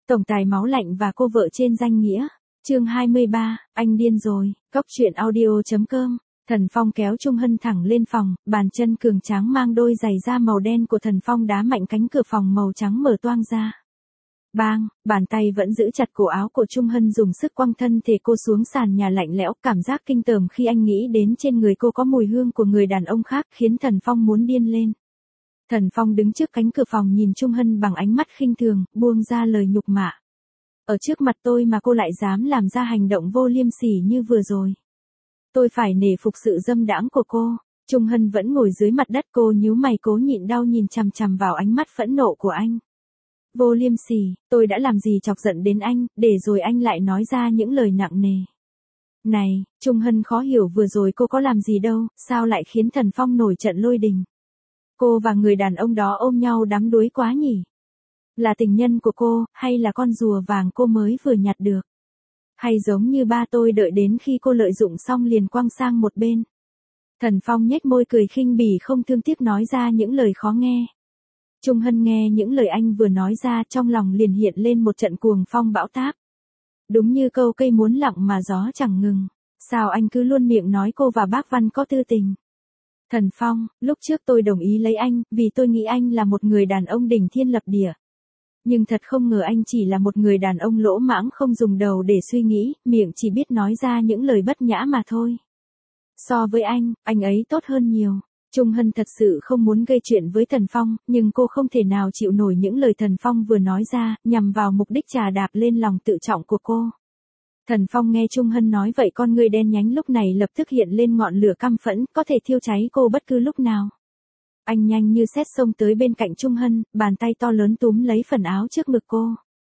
Tổng tài máu lạnh và cô vợ trên danh nghĩa. Chương 23, anh điên rồi. Cốc truyện audio.com. Thần Phong kéo Trung Hân thẳng lên phòng, bàn chân cường tráng mang đôi giày da màu đen của Thần Phong đá mạnh cánh cửa phòng màu trắng mở toang ra. Bang, bàn tay vẫn giữ chặt cổ áo của Trung Hân dùng sức quăng thân thể cô xuống sàn nhà lạnh lẽo, cảm giác kinh tởm khi anh nghĩ đến trên người cô có mùi hương của người đàn ông khác khiến Thần Phong muốn điên lên. Thần Phong đứng trước cánh cửa phòng nhìn Trung Hân bằng ánh mắt khinh thường, buông ra lời nhục mạ. Ở trước mặt tôi mà cô lại dám làm ra hành động vô liêm sỉ như vừa rồi. Tôi phải nể phục sự dâm đãng của cô. Trung Hân vẫn ngồi dưới mặt đất, cô nhíu mày cố nhịn đau nhìn chằm chằm vào ánh mắt phẫn nộ của anh. Vô liêm sỉ, tôi đã làm gì chọc giận đến anh, để rồi anh lại nói ra những lời nặng nề. Này, Trung Hân khó hiểu vừa rồi cô có làm gì đâu, sao lại khiến Thần Phong nổi trận lôi đình. Cô và người đàn ông đó ôm nhau đắm đuối quá nhỉ? Là tình nhân của cô, hay là con rùa vàng cô mới vừa nhặt được? Hay giống như ba tôi đợi đến khi cô lợi dụng xong liền quăng sang một bên? Thần Phong nhếch môi cười khinh bỉ không thương tiếc nói ra những lời khó nghe. Trung Hân nghe những lời anh vừa nói ra trong lòng liền hiện lên một trận cuồng phong bão táp. Đúng như câu cây muốn lặng mà gió chẳng ngừng. Sao anh cứ luôn miệng nói cô và bác Văn có tư tình? Thần Phong, lúc trước tôi đồng ý lấy anh, vì tôi nghĩ anh là một người đàn ông đỉnh thiên lập địa. Nhưng thật không ngờ anh chỉ là một người đàn ông lỗ mãng không dùng đầu để suy nghĩ, miệng chỉ biết nói ra những lời bất nhã mà thôi. So với anh ấy tốt hơn nhiều. Trung Hân thật sự không muốn gây chuyện với Thần Phong, nhưng cô không thể nào chịu nổi những lời Thần Phong vừa nói ra, nhằm vào mục đích trà đạp lên lòng tự trọng của cô. Thần Phong nghe Trung Hân nói vậy con ngươi đen nhánh lúc này lập tức hiện lên ngọn lửa căm phẫn, có thể thiêu cháy cô bất cứ lúc nào. Anh nhanh như sét xông tới bên cạnh Trung Hân, bàn tay to lớn túm lấy phần áo trước ngực cô.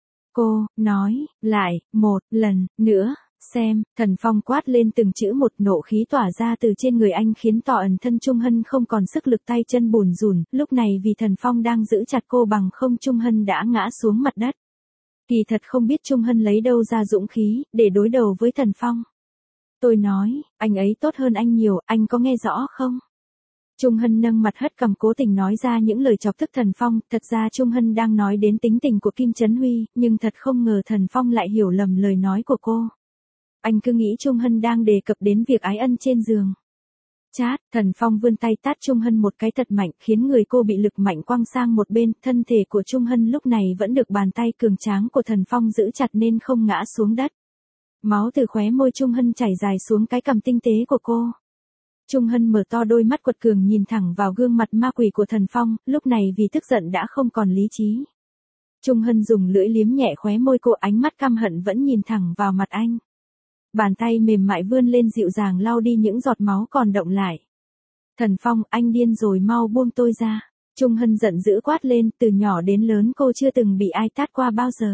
Cô, nói, lại, một lần, nữa, xem, Thần Phong quát lên từng chữ một, nộ khí tỏa ra từ trên người anh khiến tỏ ẩn thân Trung Hân không còn sức lực tay chân bùn rùn, lúc này vì Thần Phong đang giữ chặt cô bằng không Trung Hân đã ngã xuống mặt đất. Kỳ thật không biết Trung Hân lấy đâu ra dũng khí, để đối đầu với Thần Phong. Tôi nói, anh ấy tốt hơn anh nhiều, anh có nghe rõ không? Trung Hân nâng mặt hất cằm cố tình nói ra những lời chọc tức Thần Phong, thật ra Trung Hân đang nói đến tính tình của Kim Chấn Huy, nhưng thật không ngờ Thần Phong lại hiểu lầm lời nói của cô. Anh cứ nghĩ Trung Hân đang đề cập đến việc ái ân trên giường. Chát, Thần Phong vươn tay tát Trung Hân một cái thật mạnh khiến người cô bị lực mạnh quăng sang một bên, thân thể của Trung Hân lúc này vẫn được bàn tay cường tráng của Thần Phong giữ chặt nên không ngã xuống đất. Máu từ khóe môi Trung Hân chảy dài xuống cái cằm tinh tế của cô. Trung Hân mở to đôi mắt quật cường nhìn thẳng vào gương mặt ma quỷ của Thần Phong, lúc này vì tức giận đã không còn lý trí. Trung Hân dùng lưỡi liếm nhẹ khóe môi cô, ánh mắt căm hận vẫn nhìn thẳng vào mặt anh. Bàn tay mềm mại vươn lên dịu dàng lau đi những giọt máu còn đọng lại. Thần Phong, anh điên rồi, mau buông tôi ra. Trung Hân giận dữ quát lên, từ nhỏ đến lớn cô chưa từng bị ai tát qua bao giờ.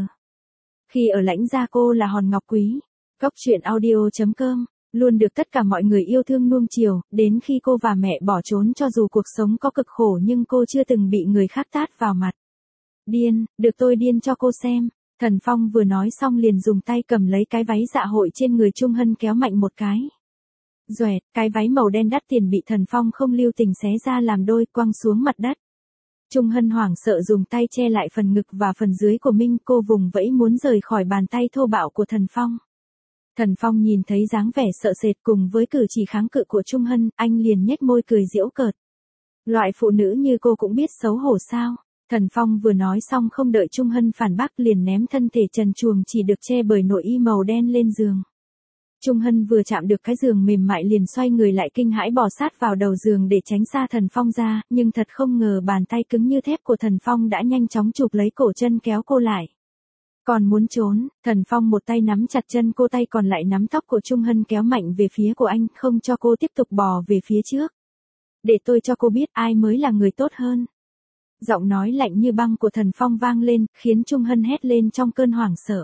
Khi ở Lãnh Gia cô là hòn ngọc quý. Cốc truyện audio.com, luôn được tất cả mọi người yêu thương nuông chiều, đến khi cô và mẹ bỏ trốn cho dù cuộc sống có cực khổ nhưng cô chưa từng bị người khác tát vào mặt. Điên, được tôi điên cho cô xem. Thần Phong vừa nói xong liền dùng tay cầm lấy cái váy dạ hội trên người Trung Hân kéo mạnh một cái. Doẹt, cái váy màu đen đắt tiền bị Thần Phong không lưu tình xé ra làm đôi quăng xuống mặt đất. Trung Hân hoảng sợ dùng tay che lại phần ngực và phần dưới của mình, cô vùng vẫy muốn rời khỏi bàn tay thô bạo của Thần Phong. Thần Phong nhìn thấy dáng vẻ sợ sệt cùng với cử chỉ kháng cự của Trung Hân, anh liền nhếch môi cười giễu cợt. Loại phụ nữ như cô cũng biết xấu hổ sao? Thần Phong vừa nói xong không đợi Trung Hân phản bác liền ném thân thể trần truồng chỉ được che bởi nội y màu đen lên giường. Trung Hân vừa chạm được cái giường mềm mại liền xoay người lại kinh hãi bò sát vào đầu giường để tránh xa Thần Phong ra, nhưng thật không ngờ bàn tay cứng như thép của Thần Phong đã nhanh chóng chụp lấy cổ chân kéo cô lại. Còn muốn trốn, Thần Phong một tay nắm chặt chân cô, tay còn lại nắm tóc của Trung Hân kéo mạnh về phía của anh, không cho cô tiếp tục bò về phía trước. Để tôi cho cô biết ai mới là người tốt hơn. Giọng nói lạnh như băng của Thần Phong vang lên, khiến Trung Hân hét lên trong cơn hoảng sợ.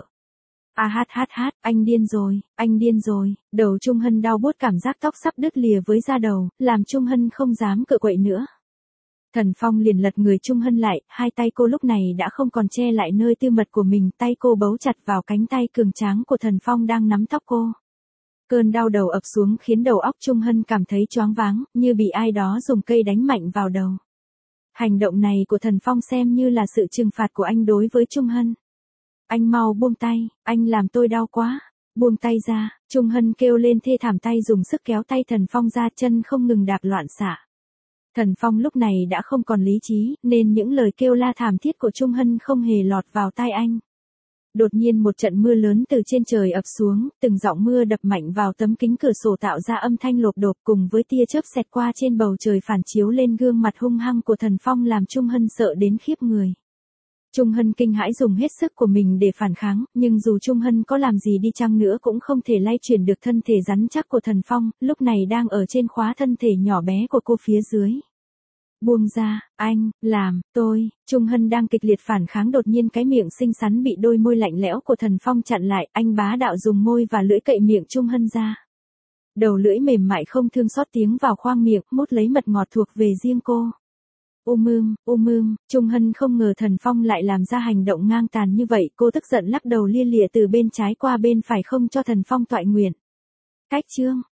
Anh điên rồi, anh điên rồi. Đầu Trung Hân đau buốt, cảm giác tóc sắp đứt lìa với da đầu, làm Trung Hân không dám cựa quậy nữa. Thần Phong liền lật người Trung Hân lại, hai tay cô lúc này đã không còn che lại nơi tư mật của mình, tay cô bấu chặt vào cánh tay cường tráng của Thần Phong đang nắm tóc cô. Cơn đau đầu ập xuống khiến đầu óc Trung Hân cảm thấy choáng váng, như bị ai đó dùng cây đánh mạnh vào đầu. Hành động này của Thần Phong xem như là sự trừng phạt của anh đối với Trung Hân. Anh mau buông tay, anh làm tôi đau quá. Buông tay ra, Trung Hân kêu lên thê thảm, tay dùng sức kéo tay Thần Phong ra, chân không ngừng đạp loạn xạ. Thần Phong lúc này đã không còn lý trí, nên những lời kêu la thảm thiết của Trung Hân không hề lọt vào tai anh. Đột nhiên một trận mưa lớn từ trên trời ập xuống, từng giọt mưa đập mạnh vào tấm kính cửa sổ tạo ra âm thanh lộp độp, cùng với tia chớp xẹt qua trên bầu trời phản chiếu lên gương mặt hung hăng của Thần Phong làm Trung Hân sợ đến khiếp người. Trung Hân kinh hãi dùng hết sức của mình để phản kháng, nhưng dù Trung Hân có làm gì đi chăng nữa cũng không thể lay chuyển được thân thể rắn chắc của Thần Phong, lúc này đang ở trên khóa thân thể nhỏ bé của cô phía dưới. Buông ra, anh, làm, tôi. Trung Hân đang kịch liệt phản kháng, đột nhiên cái miệng xinh xắn bị đôi môi lạnh lẽo của Thần Phong chặn lại, anh bá đạo dùng môi và lưỡi cậy miệng Trung Hân ra. Đầu lưỡi mềm mại không thương xót tiến vào khoang miệng, mút lấy mật ngọt thuộc về riêng cô. Trung Hân không ngờ Thần Phong lại làm ra hành động ngang tàn như vậy, cô tức giận lắc đầu lia lịa từ bên trái qua bên phải không cho Thần Phong toại nguyện. Cách chương